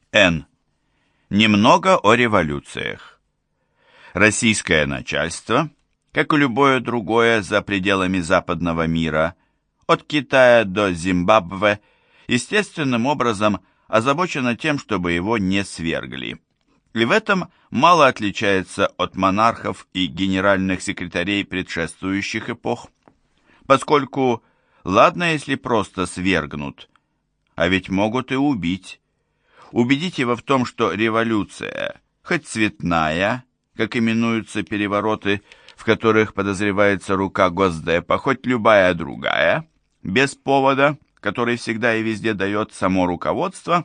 Н. Немного о революциях. Российское начальство, как и любое другое за пределами западного мира, от Китая до Зимбабве, естественным образом озабочено тем, чтобы его не свергли. И в этом мало отличается от монархов и генеральных секретарей предшествующих эпох. Поскольку, ладно, если просто свергнут, а ведь могут и убить. Убедить его в том, что революция, хоть цветная, как именуются перевороты, в которых подозревается рука Госдепа, хоть любая другая, без повода, который всегда и везде дает само руководство,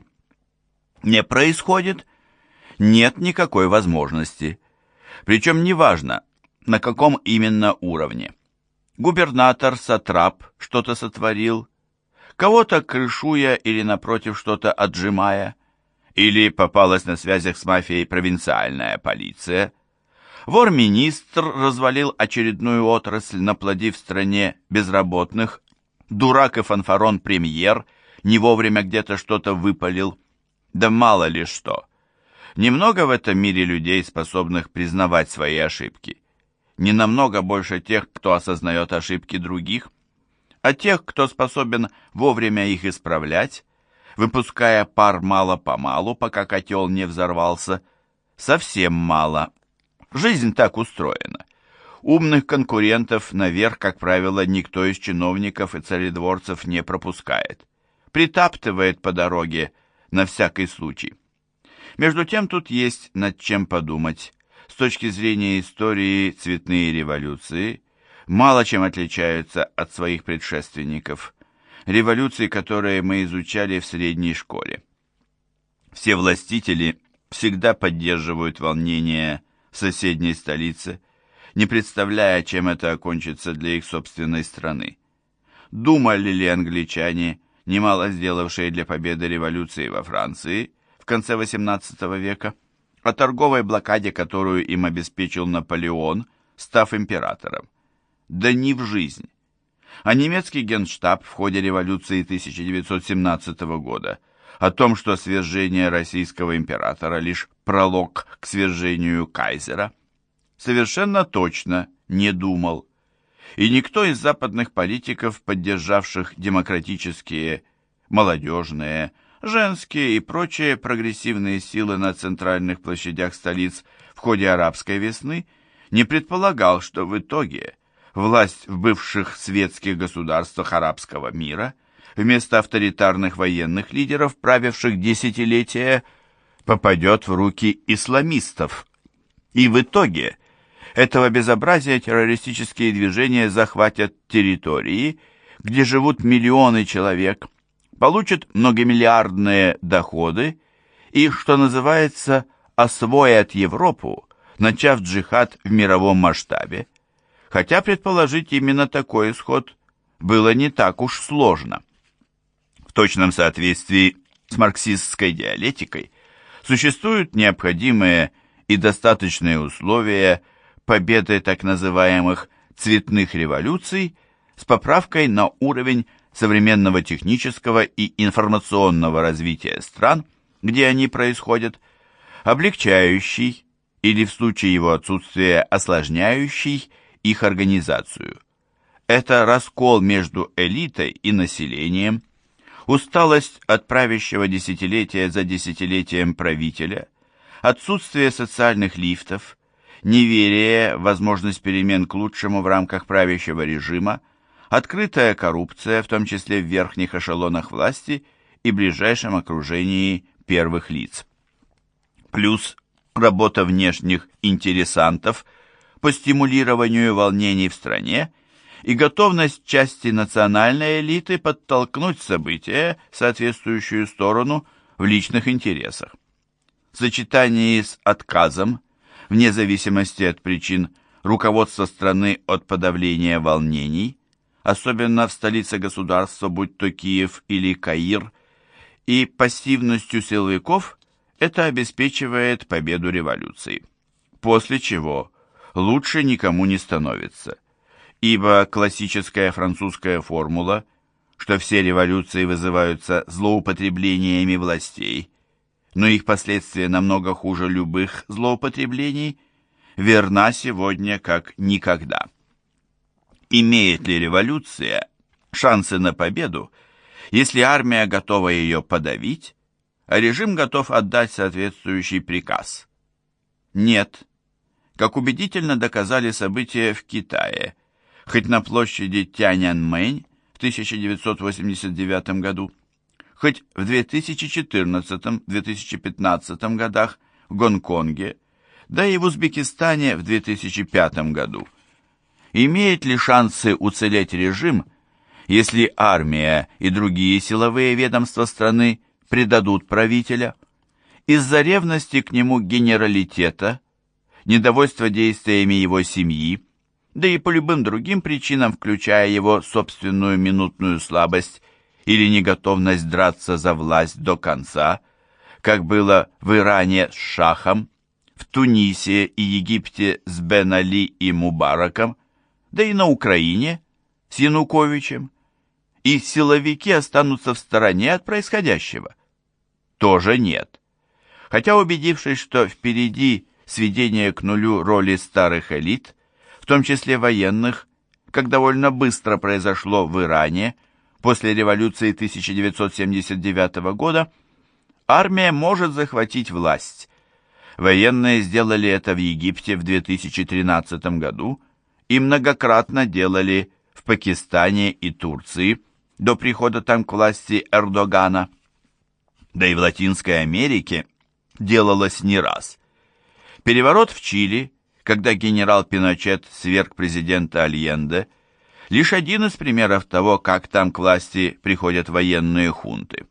не происходит, нет никакой возможности. Причем неважно, на каком именно уровне. Губернатор, сатрап что-то сотворил, кого-то крышуя или напротив что-то отжимая, или попалась на связях с мафией провинциальная полиция. Вор-министр развалил очередную отрасль, наплодив в стране безработных. Дурак и фанфарон-премьер не вовремя где-то что-то выпалил. Да мало ли что. Немного в этом мире людей, способных признавать свои ошибки. Не намного больше тех, кто осознает ошибки других, а тех, кто способен вовремя их исправлять, выпуская пар мало-помалу, пока котел не взорвался, совсем мало. Жизнь так устроена. Умных конкурентов наверх, как правило, никто из чиновников и царедворцев не пропускает. Притаптывает по дороге на всякий случай. Между тем тут есть над чем подумать. С точки зрения истории цветные революции мало чем отличаются от своих предшественников. Революции, которые мы изучали в средней школе. Все властители всегда поддерживают волнения в соседней столице, не представляя, чем это окончится для их собственной страны. Думали ли англичане, немало сделавшие для победы революции во Франции в конце XVIII века, о торговой блокаде, которую им обеспечил Наполеон, став императором? Да не в жизнь. А немецкий генштаб в ходе революции 1917 года о том, что свержение российского императора лишь пролог к свержению кайзера, совершенно точно не думал. И никто из западных политиков, поддержавших демократические, молодежные, женские и прочие прогрессивные силы на центральных площадях столиц в ходе арабской весны, не предполагал, что в итоге власть в бывших светских государствах арабского мира вместо авторитарных военных лидеров, правивших десятилетия, попадет в руки исламистов. И в итоге этого безобразия террористические движения захватят территории, где живут миллионы человек, получат многомиллиардные доходы и, что называется, освоят Европу, начав джихад в мировом масштабе. Хотя предположить именно такой исход было не так уж сложно. В точном соответствии с марксистской диалектикой существуют необходимые и достаточные условия победы так называемых цветных революций с поправкой на уровень современного технического и информационного развития стран, где они происходят, облегчающий или в случае его отсутствия осложняющий их организацию. Это раскол между элитой и населением, усталость от правящего десятилетия за десятилетием правителя, отсутствие социальных лифтов, неверие в возможность перемен к лучшему в рамках правящего режима, открытая коррупция, в том числе в верхних эшелонах власти и ближайшем окружении первых лиц. Плюс работа внешних интересантов по стимулированию волнений в стране и готовность части национальной элиты подтолкнуть события в соответствующую сторону в личных интересах. В сочетании с отказом, вне зависимости от причин, руководства страны от подавления волнений, особенно в столице государства, будь то Киев или Каир, и пассивностью силовиков, это обеспечивает победу революции. После чего лучше никому не становится, ибо классическая французская формула, что все революции вызываются злоупотреблениями властей, но их последствия намного хуже любых злоупотреблений, верна сегодня как никогда. Имеет ли революция шансы на победу, если армия готова ее подавить, а режим готов отдать соответствующий приказ? Нет. Как убедительно доказали события в Китае, хоть на площади Тяньаньмэнь в 1989 году, хоть в 2014-2015 годах в Гонконге, да и в Узбекистане в 2005 году. Имеет ли шансы уцелеть режим, если армия и другие силовые ведомства страны предадут правителя? Из-за ревности к нему генералитета, недовольства действиями его семьи, да и по любым другим причинам, включая его собственную минутную слабость или неготовность драться за власть до конца, как было в Иране с Шахом, в Тунисе и Египте с Бен Али и Мубараком, да и на Украине с Януковичем, и силовики останутся в стороне от происходящего? Тоже нет. Хотя, убедившись, что впереди сведение к нулю роли старых элит, в том числе военных, как довольно быстро произошло в Иране после революции 1979 года, армия может захватить власть. Военные сделали это в Египте в 2013 году и многократно делали в Пакистане и Турции до прихода там к власти Эрдогана. Да и в Латинской Америке делалось не раз. Переворот в Чили, когда генерал Пиночет сверг президента Альенде, лишь один из примеров того, как там к власти приходят военные хунты.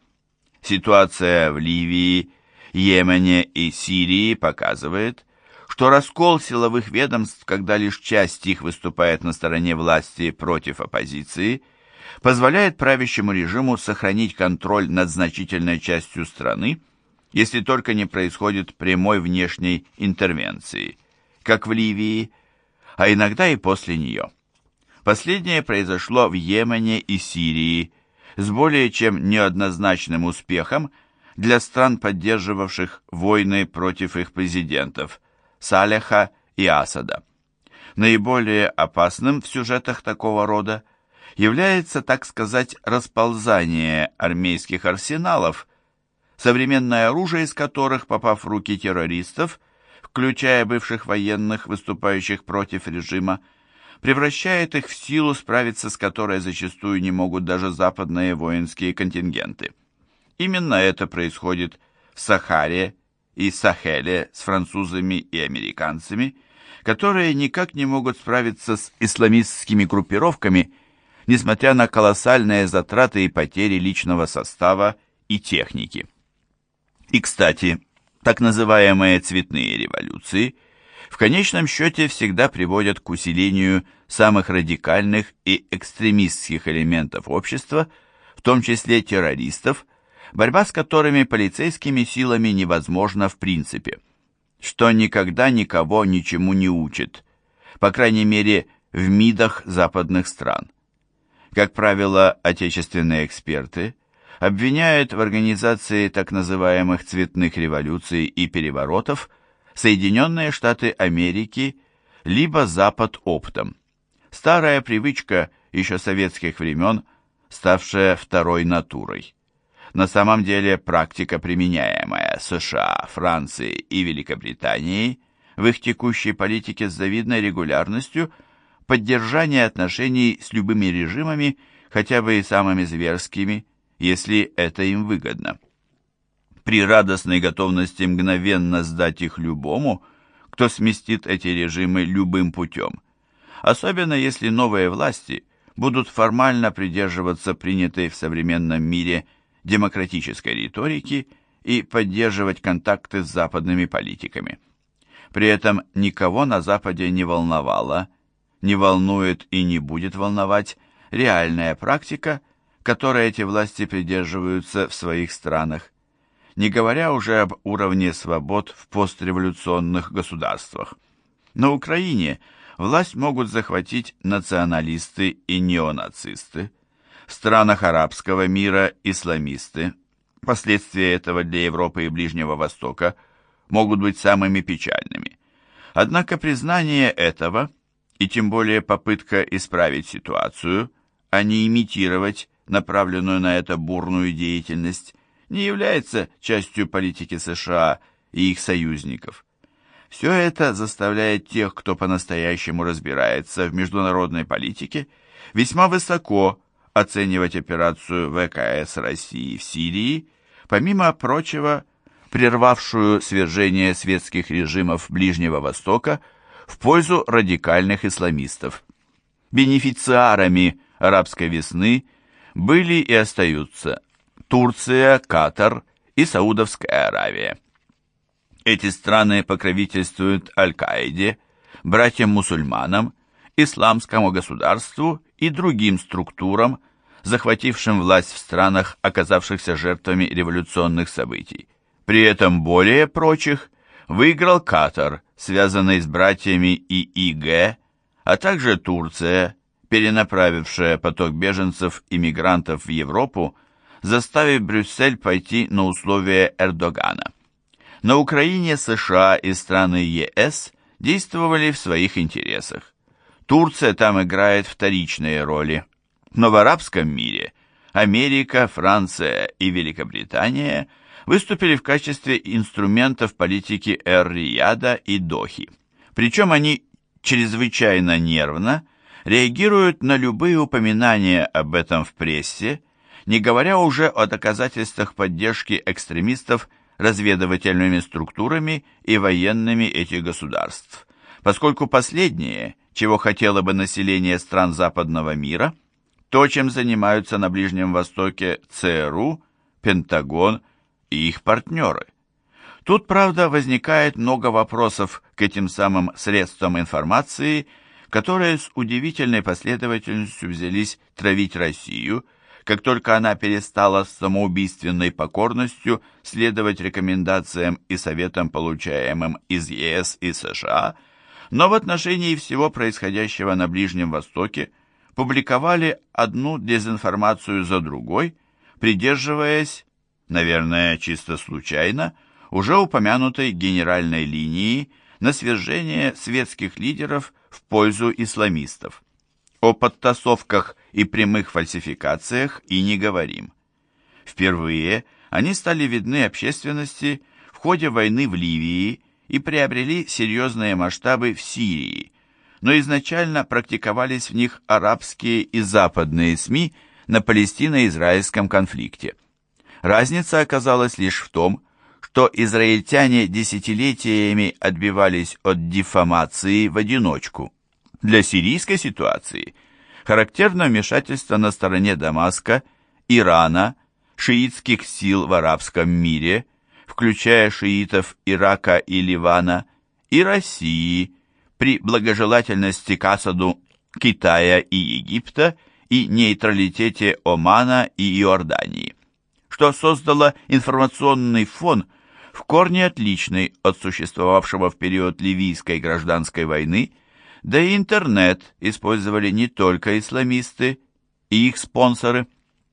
Ситуация в Ливии, Йемене и Сирии показывает, что раскол силовых ведомств, когда лишь часть их выступает на стороне власти против оппозиции, позволяет правящему режиму сохранить контроль над значительной частью страны, если только не происходит прямой внешней интервенции, как в Ливии, а иногда и после нее. Последнее произошло в Йемене и Сирии с более чем неоднозначным успехом для стран, поддерживавших войны против их президентов Салеха и Асада. Наиболее опасным в сюжетах такого рода является, так сказать, расползание армейских арсеналов, современное оружие из которых, попав в руки террористов, включая бывших военных, выступающих против режима, превращает их в силу, справиться с которой зачастую не могут даже западные воинские контингенты. Именно это происходит в Сахаре и Сахеле с французами и американцами, которые никак не могут справиться с исламистскими группировками, несмотря на колоссальные затраты и потери личного состава и техники. И, кстати, так называемые цветные революции в конечном счете всегда приводят к усилению самых радикальных и экстремистских элементов общества, в том числе террористов, борьба с которыми полицейскими силами невозможна в принципе, что никогда никого ничему не учит, по крайней мере в МИДах западных стран. Как правило, отечественные эксперты обвиняют в организации так называемых цветных революций и переворотов Соединенные Штаты Америки либо Запад оптом. Старая привычка еще советских времен, ставшая второй натурой. На самом деле практика, применяемая США, Францией и Великобританией в их текущей политике с завидной регулярностью, поддержание отношений с любыми режимами, хотя бы и самыми зверскими, если это им выгодно. При радостной готовности мгновенно сдать их любому, кто сместит эти режимы любым путем, особенно если новые власти будут формально придерживаться принятой в современном мире демократической риторики и поддерживать контакты с западными политиками. При этом никого на Западе не волновало, не волнует и не будет волновать реальная практика, которой эти власти придерживаются в своих странах, не говоря уже об уровне свобод в постреволюционных государствах. На Украине власть могут захватить националисты и неонацисты, в странах арабского мира исламисты, Последствия этого для Европы и Ближнего Востока могут быть самыми печальными. Однако признание этого, и тем более попытка исправить ситуацию, а не имитировать направленную на это бурную деятельность, не является частью политики США и их союзников. Все это заставляет тех, кто по-настоящему разбирается в международной политике, весьма высоко оценивать операцию ВКС России в Сирии, помимо прочего, прервавшую свержение светских режимов Ближнего Востока в пользу радикальных исламистов. Бенефициарами арабской весны были и остаются Турция, Катар и Саудовская Аравия. Эти страны покровительствуют Аль-Каиде, братьям-мусульманам, исламскому государству и другим структурам, захватившим власть в странах, оказавшихся жертвами революционных событий. При этом более прочих выиграл Катар, связанный с братьями ИИГ, а также Турция, перенаправившая поток беженцев и мигрантов в Европу, заставив Брюссель пойти на условия Эрдогана. На Украине США и страны ЕС действовали в своих интересах. Турция там играет вторичные роли. Но в арабском мире Америка, Франция и Великобритания выступили в качестве инструментов политики Эр-Рияда и Дохи. Причем они чрезвычайно нервно реагируют на любые упоминания об этом в прессе, не говоря уже о доказательствах поддержки экстремистов разведывательными структурами и военными этих государств, поскольку последние, чего хотело бы население стран западного мира, то, чем занимаются на Ближнем Востоке ЦРУ, Пентагон и их партнеры. Тут, правда, возникает много вопросов к этим самым средствам информации, которые с удивительной последовательностью взялись травить Россию, как только она перестала с самоубийственной покорностью следовать рекомендациям и советам, получаемым из ЕС и США, но в отношении всего происходящего на Ближнем Востоке публиковали одну дезинформацию за другой, придерживаясь, наверное, чисто случайно, уже упомянутой генеральной линии на свержение светских лидеров в пользу исламистов. О подтасовках и прямых фальсификациях и не говорим. Впервые они стали видны общественности в ходе войны в Ливии и приобрели серьезные масштабы в Сирии, но изначально практиковались в них арабские и западные СМИ на палестино-израильском конфликте. Разница оказалась лишь в том, что израильтяне десятилетиями отбивались от диффамации в одиночку. Для сирийской ситуации характерно вмешательство на стороне Дамаска, Ирана, шиитских сил в арабском мире, включая шиитов Ирака и Ливана, и России, при благожелательности к Асаду Китая и Египта и нейтралитете Омана и Иордании, что создало информационный фон в корне отличный от существовавшего в период ливийской гражданской войны, да и интернет использовали не только исламисты и их спонсоры.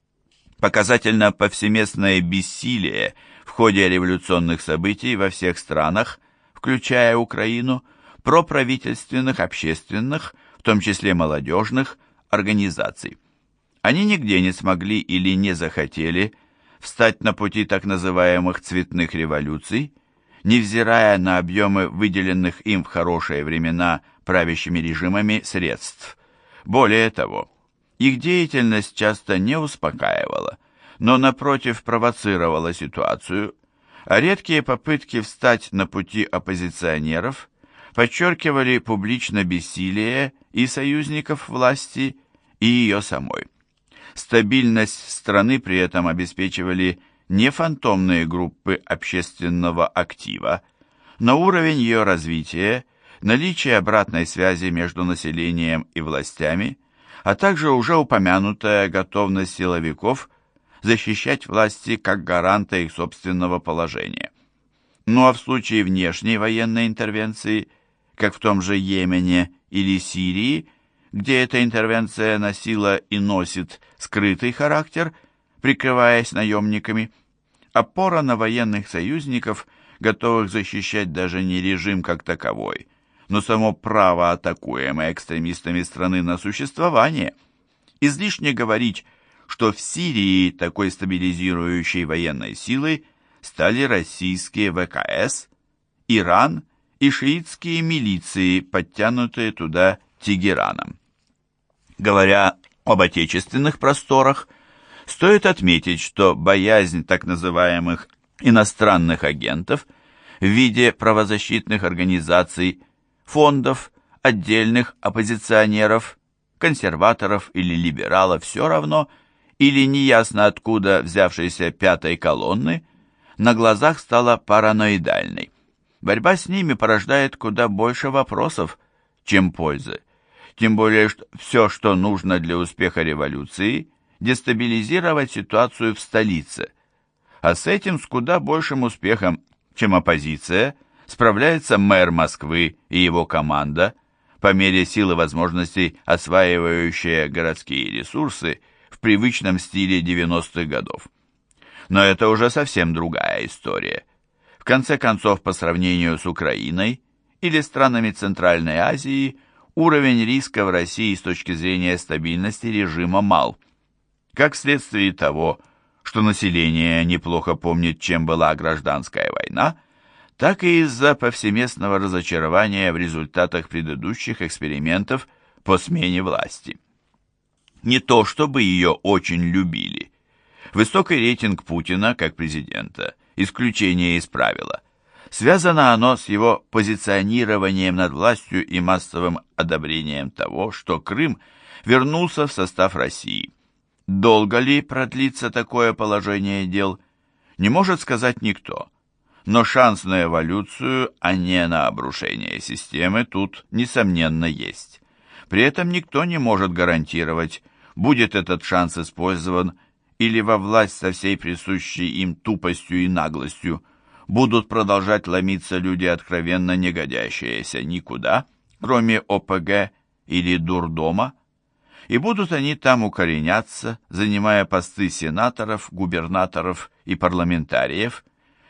Показательно повсеместное бессилие в ходе революционных событий во всех странах, включая Украину, проправительственных, общественных, в том числе молодежных, организаций. Они нигде не смогли или не захотели встать на пути так называемых цветных революций, невзирая на объемы выделенных им в хорошие времена правящими режимами средств. Более того, их деятельность часто не успокаивала, но напротив провоцировала ситуацию, а редкие попытки встать на пути оппозиционеров подчеркивали публично бессилие и союзников власти, и ее самой. Стабильность страны при этом обеспечивали не фантомные группы общественного актива, но уровень ее развития, наличие обратной связи между населением и властями, а также уже упомянутая готовность силовиков защищать власти как гаранта их собственного положения. Ну а в случае внешней военной интервенции, как в том же Йемене или Сирии, где эта интервенция носила и носит скрытый характер, прикрываясь наемниками, опора на военных союзников, готовых защищать даже не режим как таковой, но само право атакуемой экстремистами страны на существование. Излишне говорить, что в Сирии такой стабилизирующей военной силой стали российские ВКС, Иран и шиитские милиции, подтянутые туда Тегераном. Говоря об отечественных просторах, стоит отметить, что боязнь так называемых иностранных агентов в виде правозащитных организаций, фондов, отдельных оппозиционеров, консерваторов или либералов все равно, или неясно откуда взявшейся пятой колонны, на глазах стала параноидальной. Борьба с ними порождает куда больше вопросов, чем пользы. Тем более, что все, что нужно для успеха революции, дестабилизировать ситуацию в столице. А с этим с куда большим успехом, чем оппозиция, справляется мэр Москвы и его команда, по мере сил и возможностей осваивающая городские ресурсы в привычном стиле 90-х годов. Но это уже совсем другая история. В конце концов, по сравнению с Украиной или странами Центральной Азии, уровень риска в России с точки зрения стабильности режима мал. Как следствие того, что население неплохо помнит, чем была гражданская война, так и из-за повсеместного разочарования в результатах предыдущих экспериментов по смене власти. Не то чтобы ее очень любили. Высокий рейтинг Путина как президента – исключение из правила. Связано оно с его позиционированием над властью и массовым одобрением того, что Крым вернулся в состав России. Долго ли продлится такое положение дел, не может сказать никто. Но шанс на эволюцию, а не на обрушение системы, тут, несомненно, есть. При этом никто не может гарантировать, будет этот шанс использован или во власть со всей присущей им тупостью и наглостью будут продолжать ломиться люди, откровенно не годящиеся никуда, кроме ОПГ или дурдома, и будут они там укореняться, занимая посты сенаторов, губернаторов и парламентариев,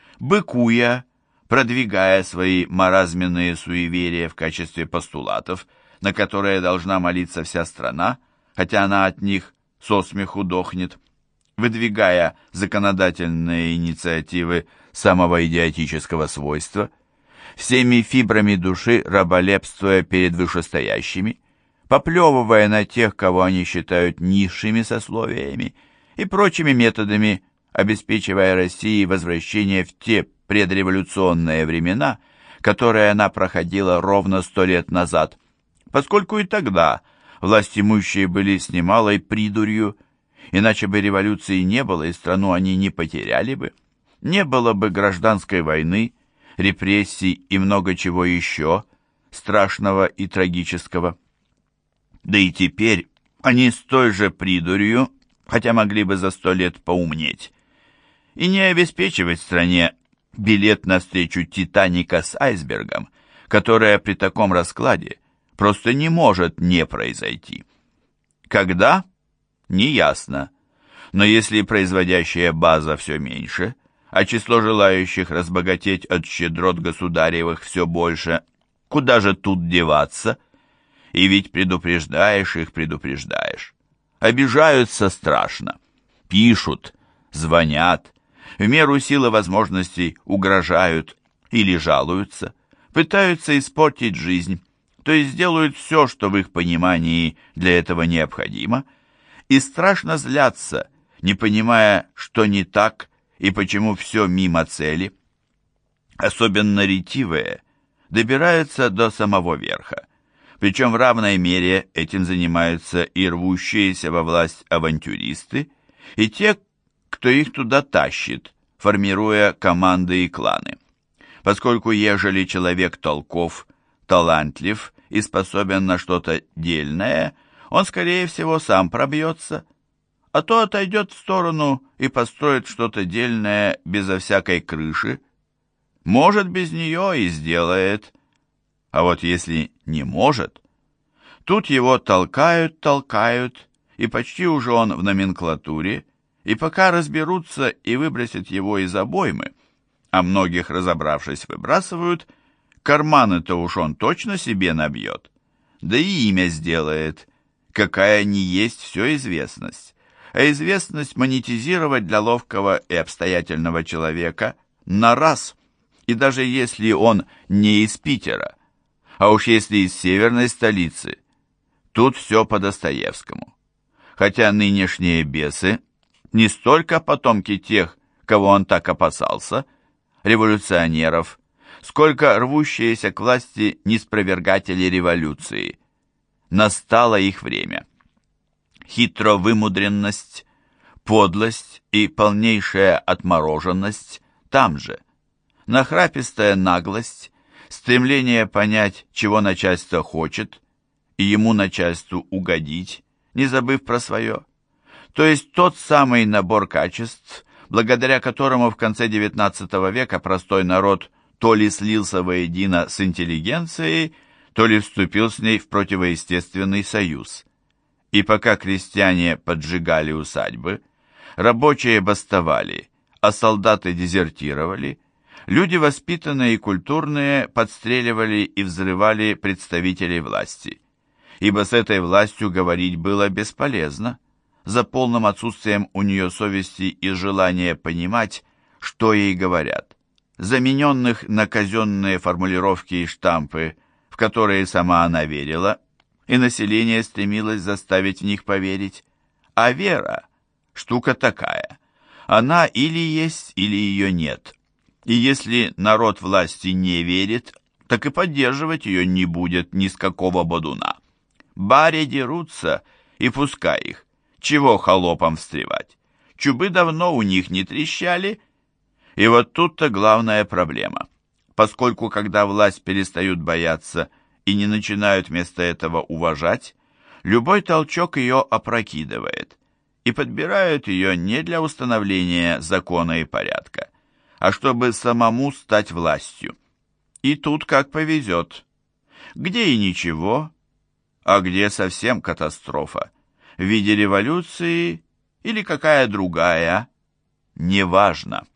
быкуя, продвигая свои маразменные суеверия в качестве постулатов, на которые должна молиться вся страна, хотя она от них со смеху дохнет, выдвигая законодательные инициативы самого идиотического свойства, всеми фибрами души раболепствуя перед вышестоящими, поплевывая на тех, кого они считают низшими сословиями, и прочими методами, обеспечивая России возвращение в те предреволюционные времена, которые она проходила ровно 100 лет назад, поскольку и тогда властимущие были с немалой придурью, иначе бы революции не было, и страну они не потеряли бы. Не было бы гражданской войны, репрессий и много чего еще, страшного и трагического. Да и теперь они с той же придурью, хотя могли бы за 100 лет поумнеть, и не обеспечивать стране билет навстречу Титаника с айсбергом, которая при таком раскладе просто не может не произойти. Когда? Неясно. Но если производящая база все меньше, а число желающих разбогатеть от щедрот государевых все больше, куда же тут деваться? И ведь предупреждаешь их, предупреждаешь. Обижаются страшно. Пишут, звонят, в меру силы возможностей угрожают или жалуются, пытаются испортить жизнь, то есть делают все, что в их понимании для этого необходимо, и страшно злятся, не понимая, что не так и почему все мимо цели. Особенно ретивые добираются до самого верха, причем в равной мере этим занимаются и рвущиеся во власть авантюристы, и те, кто их туда тащит, формируя команды и кланы. Поскольку ежели человек толков, талантлив и способен на что-то дельное, он, скорее всего, сам пробьется, а то отойдет в сторону и построит что-то дельное безо всякой крыши. Может, без нее и сделает, а вот если не может, тут его толкают, и почти уже он в номенклатуре, и пока разберутся и выбросят его из обоймы, а многих, разобравшись, выбрасывают, карманы-то уж он точно себе набьет, да и имя сделает, какая ни есть все известность. А известность монетизировать для ловкого и обстоятельного человека на раз, и даже если он не из Питера, а уж если из северной столицы, тут все по Достоевскому. Хотя нынешние бесы не столько потомки тех, кого он так опасался, революционеров, сколько рвущиеся к власти неспровергатели революции. Настало их время. Хитровымудренность, подлость и полнейшая отмороженность там же. Нахрапистая наглость, стремление понять, чего начальство хочет, и ему начальству угодить, не забыв про свое. То есть тот самый набор качеств, благодаря которому в конце XIX века простой народ то ли слился воедино с интеллигенцией, то ли вступил с ней в противоестественный союз. И пока крестьяне поджигали усадьбы, рабочие бастовали, а солдаты дезертировали, люди воспитанные и культурные подстреливали и взрывали представителей власти. Ибо с этой властью говорить было бесполезно, за полным отсутствием у нее совести и желания понимать, что ей говорят, замененных на казенные формулировки и штампы, в которые сама она верила, и население стремилось заставить в них поверить. А вера – штука такая, она или есть, или ее нет. И если народ власти не верит, так и поддерживать ее не будет ни с какого бодуна. Бари дерутся, и пускай их. Чего холопам встревать? Чубы давно у них не трещали. И вот тут-то главная проблема. Поскольку когда власть перестают бояться и не начинают вместо этого уважать, любой толчок ее опрокидывает. И подбирают ее не для установления закона и порядка, а чтобы самому стать властью. И тут как повезет. Где и ничего, а где совсем катастрофа. В виде революции или какая другая, неважно.